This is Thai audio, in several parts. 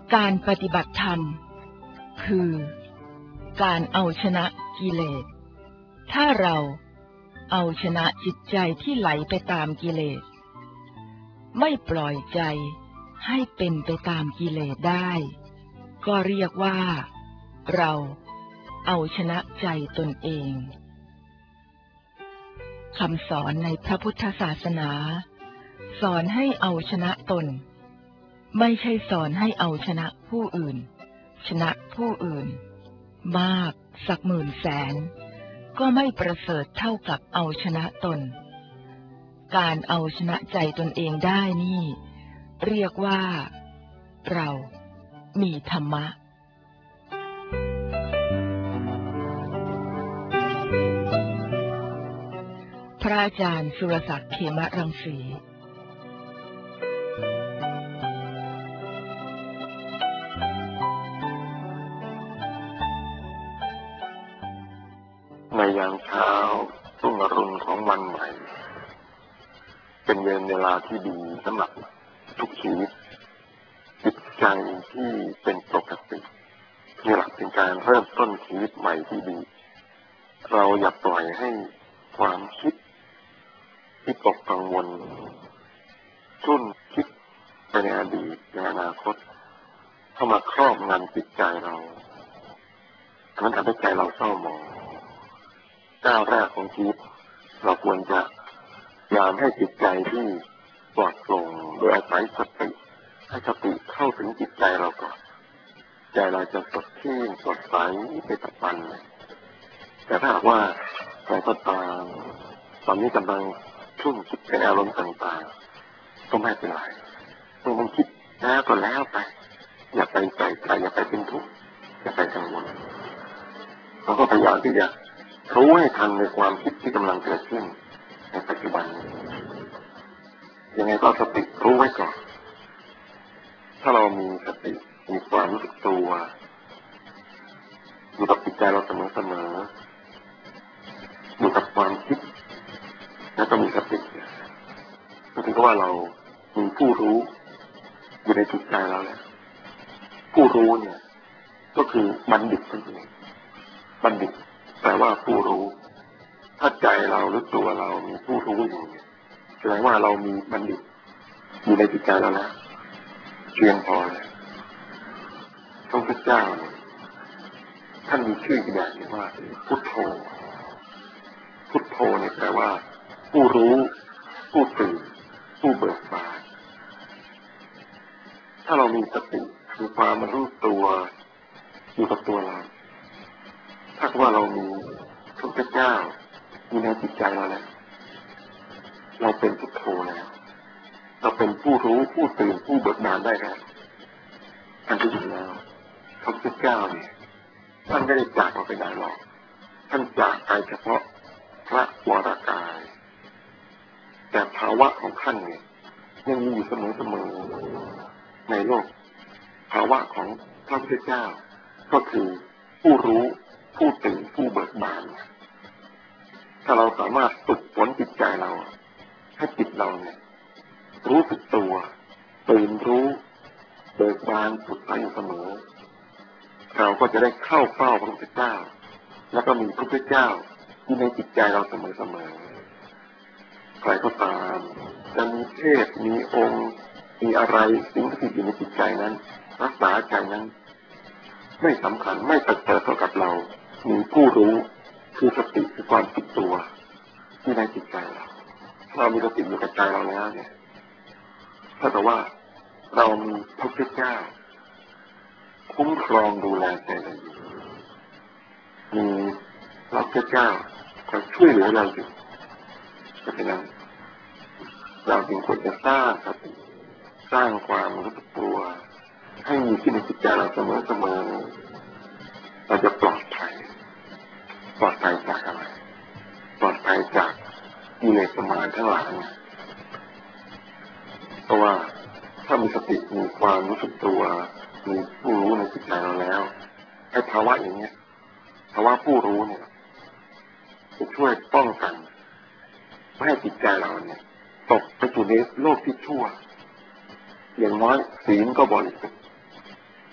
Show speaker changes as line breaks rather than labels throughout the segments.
การปฏิบัติธรรมคือการเอาชนะกิเลสถ้าเราเอาชนะจิตใจที่ไหลไปตามกิเลสไม่ปล่อยใจให้เป็นไปตามกิเลสได้ก็เรียกว่าเราเอาชนะใจตนเองคำสอนในพระพุทธศาสนาสอนให้เอาชนะตนไม่ใช่สอนให้เอาชนะผู้อื่นชนะผู้อื่นมากสักหมื่นแสนก็ไม่ประเสริฐเท่ากับเอาชนะตนการเอาชนะใจตนเองได้นี่เรียกว่าเรามีธรรมะพระอาจารย์สุรศักดิ์เขมรังสี
ในยามเช้ารุ่งอรุณของวันใหม่เป็นเวลาที่ดีสำหรับทุกชีวิตจิตใจที่เป็นปกติที่หลักเป็นการเริ่มต้นชีวิตใหม่ที่ดีเราอย่าปล่อยให้ความคิดที่ตกกังวลชุ่นคิดไปในอดีตในอนาคตเข้ามาครอบงำจิตใจเรามันทำให้ใจเราเศร้าหมองก้าวแรกของชีวิตเราควรจะพยายามให้จิตใจที่ปลอดโปร่งโดยอาศัยสติให้สติเข้าถึงจิตใจเราก่อนใจเราจะสดชื่นสดใสไปตะวันแต่ถ้าหากว่าใครก็ตามตอนนี้กำลังชุ่มคิดในอารมณ์ต่างๆก็ไม่เป็นไรเมื่อมันคิดแล้วก็แล้วไปอย่าไปใส่ใจอย่าไปเป็นทุกข์อย่าไปกังวลเราก็พยายามที่จะรู้ให้ทันในความคิดที่กำลังเกิดขึ้นในปัจจุบันยังไงก็สติรู้ไว้ก่อนถ้าเรามีสติมีความรู้สึกตัวอยู่กับจิตใจเราเสมอๆอยู่กับความคิดแล้วก็มีสติก็ถือว่าเรามีผู้รู้อยู่ในจิตใจเราแล้วผู้รู้เนี่ยก็คือบัณฑิตนั่นเองบัณฑิตแปลว่าผู้รู้ถ้าใจเราหรือตัวเรามีผู้รู้อยู่แสดงว่าเรามีบัณฑิตอยู่ในจิตใจเราแล้วเพียงพอเลยพระพุทธเจ้าท่านมีชื่ออีกอย่างนึงว่าพุทโธพุทโธเนี่ยแปลว่าผู้รู้ผู้ตื่นผู้เบิกบานถ้าเรามีสติคือความรู้ตัวอยู่กับตัวเราถ้าว่าเรามีพระพุทธเจ้าอยู่ในจิตใจเราแล้วเราเป็นพุทโธแล้วเราเป็นผู้รู้ผู้ตื่นผู้เบิกบานได้แล้วอันที่จริงแล้วพระพุทธเจ้าเนี่ยท่านไม่ได้จากเราไปไหนหรอกท่านจากไปเฉพาะพระวรากายแต่ภาวะของท่านเนี่ยยังมีอยู่เสมอในโลกภาวะของพระพุทธเจ้าก็คือผู้รู้ผู้ตื่นผู้เบิกบานถ้าเราสามารถฝึกฝนจิตใจเราให้จิตเราเนี่ยรู้สึกตัวตื่นรู้เบิกบานสุดใจอยู่เสมอเราก็จะได้เข้าเฝ้าพระพุทธเจ้าแล้วก็มีพระพุทธเจ้าที่ในจิตใจเราเสมอใครก็ตามจะมีเทพมีองค์มีอะไรสิ่งที่อยู่ในจิตใจนั้นรักษาใจนั้นไม่สำคัญไม่ประเสริฐเท่ากับเรามีผู้รู้คือสติคือความติดตัวที่ในจิตใจเรามีสติอยู่กับใจเราแล้วเนี่ยถ้าแต่ว่าเรามีพระพุทธเจ้าคุ้มครองดูแลใจเราอยู่มีพระพุทธเจ้าคอยช่วยเหลือเราอยู่เพราะฉะนั้นเราจึงควรจะสร้างสติสร้างความรู้สึกตัวให้มีที่ในจิตใจเราเสมอเราจะปลอดภัยจากอะไรปลอดภัยจากกิเลสมารทั้งหลายเพราะว่าถ้ามีสติมีความรู้สึกตัวมีผู้รู้ในจิตใจเราแล้วไอ้ภาวะอย่างเนี้ยภาวะผู้รู้เนี่ยจะช่วยป้องกันไม่ให้จิตใจเราเนี่ยตกไปอยู่ในโลกที่ชั่วอย่างน้อยศีลก็บริสุทธิ์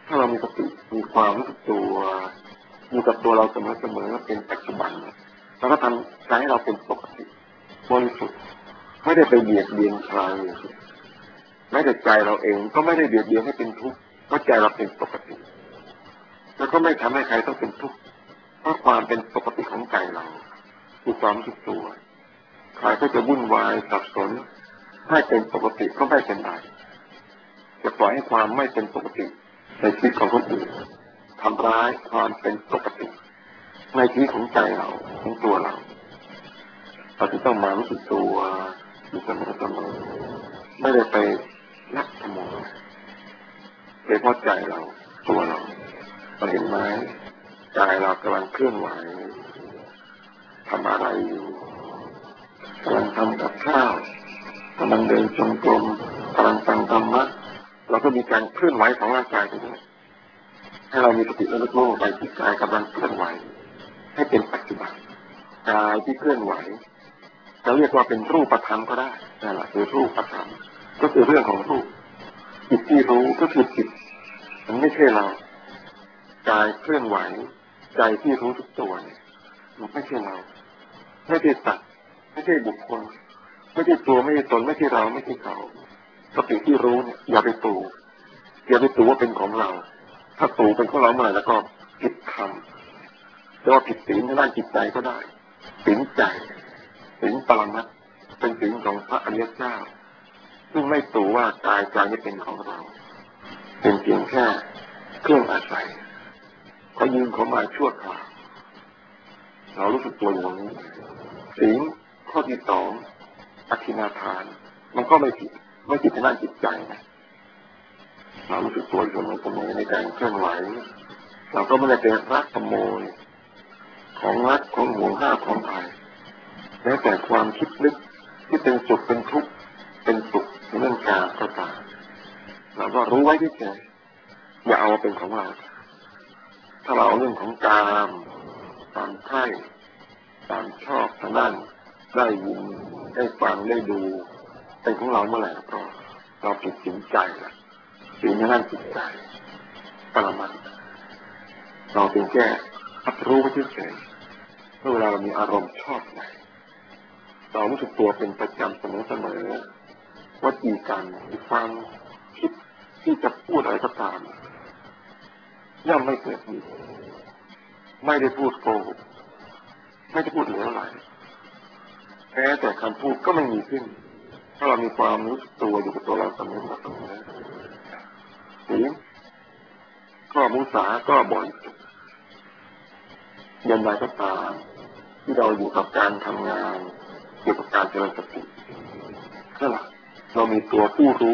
ถ้าเรามีสติมีความรู้สึกตัวอยู่กับตัวเราเสมอๆเป็นปัจจุบันเราก็ทำใจให้เราเป็นปกติบริสุทธิ์ไม่ได้ไปเบียดเบียนใครแม้แต่ใจเราเองก็ไม่ได้เบียดเบียนให้เป็นทุกข์เพราะใจเราเป็นปกติแล้วก็ไม่ทำให้ใครต้องเป็นทุกข์เพราะความเป็นปกติของใจเราคือความรู้สึกตัวใครก็จะวุ่นวายสับสนให้เป็นปกติก็ไม่เป็นไรจะปล่อยให้ความไม่เป็นปกติในชีวิตของคนอื่นทำร้ายความเป็นปกติในชีวิตของใจเราของตัวเราจะต้องมารู้สึกตัวอยู่เสมอไม่ได้ไปลักขโมยเป็นเพราะใจเราตัวเราเห็นไหมใจเรากำลังเคลื่อนไหวทำอะไรอยู่กำลังทำกับข้าวกำลังเดินจงกรมกำลังฟังธรรมะเราก็มีการเคลื่อนไหวของร่างกายไปด้วยให้เรามีสติระลึกรู้ไปที่กายกำลังเคลื่อนไหวให้เป็นปัจจุบันกายที่เคลื่อนไหวจะเรียกว่าเป็นรูปธรรมก็ได้นั่นแหละคือรูปธรรมก็คือเรื่องของรูปจิตที่รู้ก็คือจิตมันไม่ใช่เรากายเคลื่อนไหวใจที่รู้ทุกตัวเนี่ยมันไม่ใช่เราไม่ใช่สัตว์ไม่ใช่บุคคลไม่ใช่ตัวไม่ใช่ตนไม่ใช่เราไม่ใช่เขาสติที่รู้เนี่ยอย่าไปตู่ว่าเป็นของเราถ้าตู่เป็นของเราเมื่อไหร่แล้วก็ผิดคำจะว่าผิดศีลในด้านจิตใจก็ได้ศีลใจศีลปรมัตถ์เป็นศีลของพระอริยเจ้าซึ่งไม่ตู่ว่ากายใจนี้เป็นของเราเป็นเพียงแค่เครื่องอาศัยเขายืมเขามาชั่วคราวเรารู้สึกตัวอย่างนี้ศีลข้อที่สองอธินาทานมันก็ไม่ผิดในด้านจิตใจนะเรารู้สึกตัวอยู่เสมอในการเคลื่อนไหวเราก็ไม่ได้เป็นรักขโมยของรักของห่วงห้าของใครแม้แต่ความคิดนึกที่เป็นสุขเป็นทุกข์เป็นสุขในเรื่องการก็ตามเราก็รู้ไว้ที่ใจอย่าเอาเป็นของเราถ้าเราเอาเรื่องของกามตามใคร่ตามชอบทางด้านได้ยินได้ฟังได้ดูเป็นของเราเมื่อไหร่ก็เราผิดศีลใจละศีลในด้านจิตใจปรมัตถ์เราเป็นแค่รับรู้ไว้เฉยๆเมื่อเวลาเรามีอารมณ์ชอบไหนเรารู้สึกตัวเป็นประจำเสมอวจีกรรมความคิดที่จะพูดอะไรก็ตามย่อมไม่เกิดมีไม่ได้พูดโกหกไม่ได้พูดเหลวไหลแม้แต่คำพูดก็ไม่มีขึ้นถ้าเรามีความรู้สึกตัวอยู่กับตัวเราเสมอศีลก็มุสาก็บริสุทธิ์ยันใดก็ตามที่เราอยู่กับการทำงานอยู่กับการเจริญสตินั่นแหละเรามีตัวผู้รู้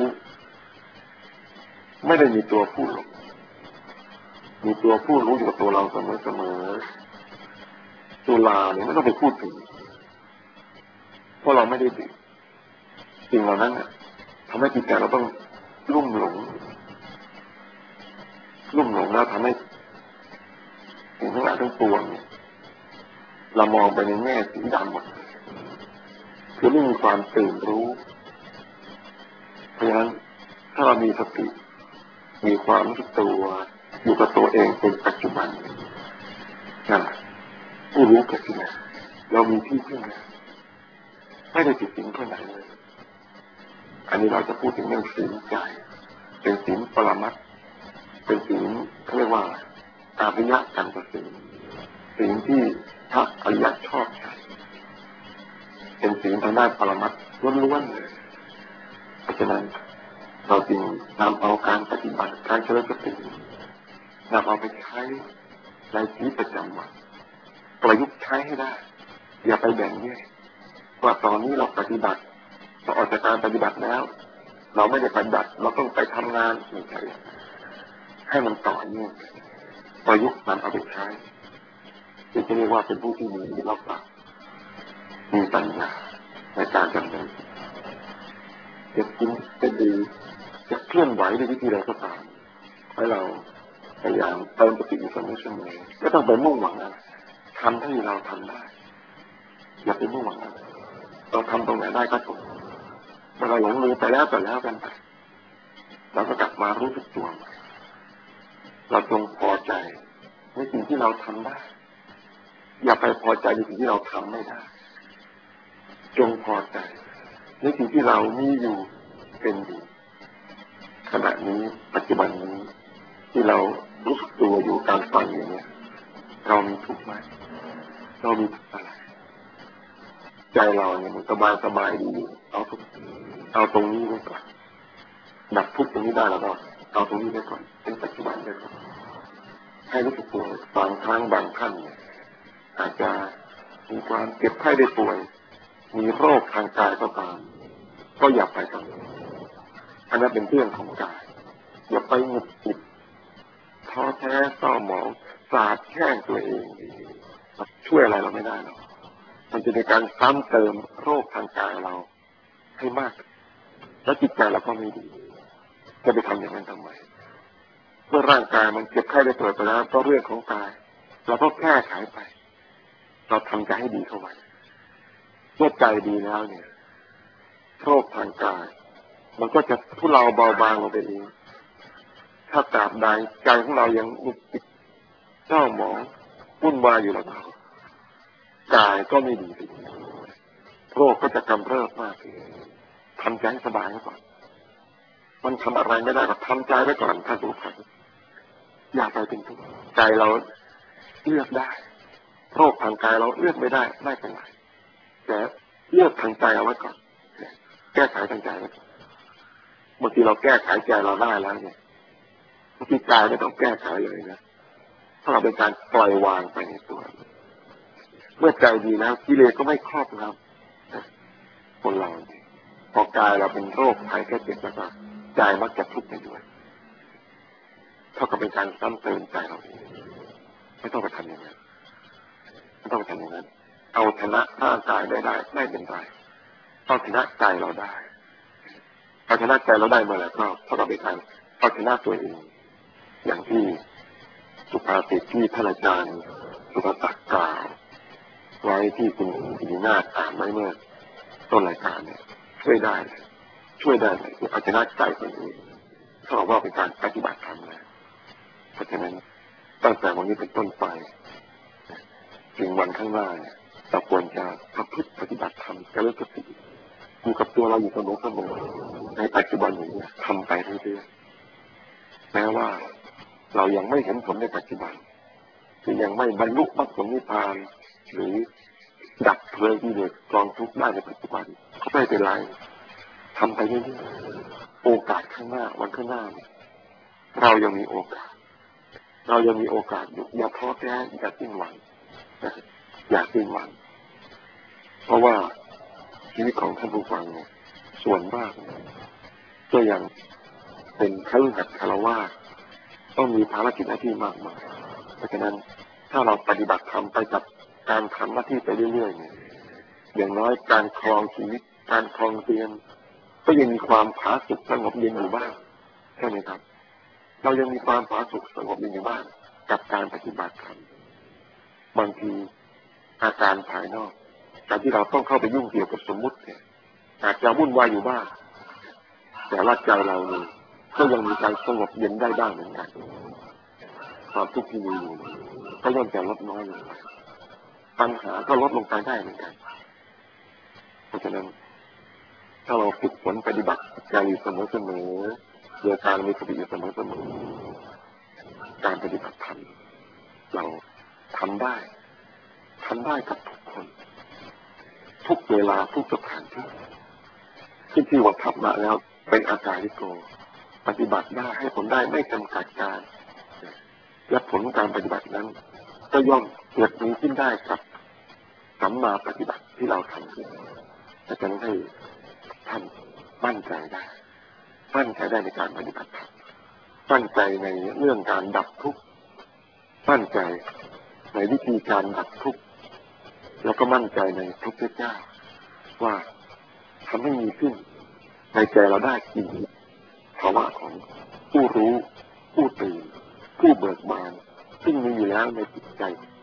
ไม่ได้มีตัวผู้หลงมีตัวผู้รู้อยู่กับตัวเราเสมอสุราเนี่ยไม่ต้องไปพูดถึงเพราะเราไม่ได้ดื่มสิ่งเหล่านั้นทำให้จิตใจเราต้องลุ่มหลงแล้วทำให้สิ่งทั้งหลายทั้งปวงเรามองไปในแง่สีดำหมดคือไม่มีความตื่นรู้เพราะฉะนั้นถ้าเรามีสติมีความรู้สึกตัวอยู่กับตัวเองเป็นปัจจุบันนั่นแหละผู้รู้เกิดขึ้นมาเรามีที่พึ่งแล้วไม่ได้ติดสินข้อไหนเลยอันนี้เราจะพูดถึงเรื่องศีลใจเป็นศีลปรมัตถ์เป็นศีลเขาเรียกว่าอริยสัจศีลศีลที่พระอริยะชอบใช้เป็นศีลทางด้านปรมัตถ์ล้วนๆเลยเพราะฉะนั้นเราจึงนำเอาการปฏิบัติการเจริญสตินำเอาไปใช้ในชีวิตประจำวันประยุกต์ใช้ให้ได้อย่าไปแบ่งแยกว่าตอนนี้เราปฏิบัติเราออกจากการปฏิบัติแล้วเราไม่ได้ปฏิบัติเราต้องไปทำงานไม่ใช่ให้มันต่อเนื่องประยุกต์นำเอาไปใช้จะเรียกว่าเป็นผู้ที่มีรับหลักมีปัญญาในการดำเนินจะกินจะดีจะเคลื่อนไหวในวิธีใดก็ตามให้เราพยายามเติมสติอยู่เสมอไม่ต้องไปมุ่งหวังอะไรทำที่เราทำได้อย่าไปมุ่งหวังอะไรเราทำตรงไหนได้ก็ถูกเมื่อเราหลงลืมไปแล้วกันไปเราก็กลับมารู้สึกตัวเราจงพอใจในสิ่งที่เราทำได้อย่าไปพอใจในสิ่งที่เราทำไม่ได้จงพอใจในสิ่งที่เรามีอยู่เป็นอยู่ขณะนี้ปัจจุบันนี้ที่เรารู้สึกตัวอยู่การฟังอย่างนี้เรามีทุกข์ไหมเรามีทุกข์อะไรใจเราเนี่ยมันสบายดีเอาตรงนี้ไว้ก่อนดับทุกข์ตรงนี้ได้แล้วก็เอาตรงนี้ไว้ก่อนเป็นปัจจุบันไว้ก่อนให้รู้สึกตัวบางครั้งบางท่านอาจจะมีความเจ็บไข้ได้ป่วยมีโรคทางกายก็ตามก็อย่าไปกังวลอันนั้นเป็นเรื่องของกายอย่าไปหงุดหงิดท้อแท้เศร้าหมองสาบแช่งตัวเองช่วยอะไรเราไม่ได้หรอกมันจะเป็นการซ้ำเติมโรคทางกายเราให้มากแล้วจิตใจเราก็ไม่ดีจะไปทำอย่างนั้นทำไมเมื่อร่างกายมันเจ็บไข้ได้ป่วยไปแล้วก็เรื่องของกายเราก็แก้ไขไปเราทำใจให้ดีเข้าไว้เมื่อใจดีแล้วเนี่ยโรคทางกายมันก็จะทุเลาเบาบางลงไปเองถ้าตราบใดใจของเรายังหงุดหงิดเศร้าหมองวุ่นวายอยู่แล้วกายก็ไม่ดีโรคก็จะกำเริบมากทำใจให้สบายไว้ก่อนมันทำอะไรไม่ได้ก็ทำใจไว้ก่อนท่านผู้ฟังอย่าไปเป็นทุกข์ใจเราเลือกได้โรคทางกายเราเลือกไม่ได้ไม่เป็นไรแต่เลือกทางใจเอาไว้ก่อนแก้ไขทางใจไว้ก่อนบางทีเราแก้ไขใจเราได้แล้วเนี่ยบางทีกายไม่ต้องแก้ไขเลยนะถ้าเราเป็นการปล่อยวางไปในตัวเมื่อใจดีแล้วกิเลสก็ไม่ครอบงำคนเราพอกายเราเป็นโรคภัยแค่เจ็บแล้วก็ใจมักจะทุกข์ไปด้วยเท่ากับเป็นการซ้ำเติมใจเราไม่ต้องไปทำอย่างนั้นไม่ต้องไปทำอย่างนั้นเอาชนะร่างกายได้ไม่เป็นไรเอาชนะใจเราได้เอาชนะใจเราได้เมื่อไหร่ก็เท่ากับเป็นการเอาชนะตัวเองอย่างที่สุภาษิตที่ท่านอาจารย์สุภศักดิ์กล่าวไว้ที่คุณสีนาฏอ่านไว้เมื่อต้นรายการเนี่ยช่วยได้เลยเอาชนะใจตัวเองเขาบอกว่าเป็นการปฏิบัติธรรมนะเพราะฉะนั้นตั้งแต่วันนี้เป็นต้นไปถึงวันข้างหน้าเนี่ยเราควรจะประพฤติปฏิบัติธรรมกระเลิกสติอยู่กับตัวเราอยู่เสมอในปัจจุบันอย่างนี้ทำไปเรื่อยๆแม้ว่าเรายังไม่เห็นผลในปัจจุบันคือยังไม่บรรลุมรรคผลนิพพานหรือดับเพลิงกิเลสกองทุกข์ได้ในปัจจุบันก็ไม่เป็นไรทำไปเรื่อยๆโอกาสข้างหน้าวันข้างหน้าเรายังมีโอกาสอยู่อย่าท้อแท้อย่าสิ้นหวังเพราะว่าชีวิตของท่านผู้ฟังเนี่ยส่วนมากก็ยังเป็นคฤหัสถ์ฆราวาสต้องมีภารกิจหน้าที่มากมายเพราะฉะนั้นถ้าเราปฏิบัติธรรมไปกับการทำหน้าที่ไปเรื่อยๆเนี่ยอย่างน้อยการครองชีวิตการครองเตียงก็ยังมีความผาสุกสงบเย็นอยู่บ้างใช่ไหมครับเรายังมีความผาสุกสงบเย็นอยู่บ้างกับการปฏิบัติธรรมบางทีอาการภายนอกการที่เราต้องเข้าไปยุ่งเกี่ยวกับสมมุติเนี่ยอาจจะวุ่นวายอยู่บ้างแต่ว่าใจเราเนี่ยก็ยังมีการสงบเย็นได้บ้างเหมือนกันความทุกข์ที่มีอยู่ก็ย่อมจะลดน้อยลงไปปัญหาก็ลดลงไปได้เหมือนกันเพราะฉะนั้นถ้าเราฝึกฝนปฏิบัติใจอยู่เสมอโดยการมีสติอยู่เสมอการปฏิบัติธรรมเราทำได้กับทุกคนทุกเวลาทุกสถานที่ที่ว่าธรรมะแล้วเป็นอาการลิโกปฏิบัติได้ให้ผลได้ไม่จำกัดการและผลการปฏิบัตินั้นก็ย่อมเกิดมีขึ้นได้กับสัมมาปฏิบัติที่เราทำขึ้นจะทำให้ท่านมั่นใจได้ในการปฏิบัติธรรมมั่นใจในเรื่องการดับทุกข์มั่นใจในวิธีการดับทุกข์แล้วก็มั่นใจในพระพุทธเจ้าว่าทำให้มีขึ้นในใจเราได้จริงภาวะของผู้รู้ผู้ตื่นผู้เบิกบานซึ่งมีอยู่แล้วในจิตใจ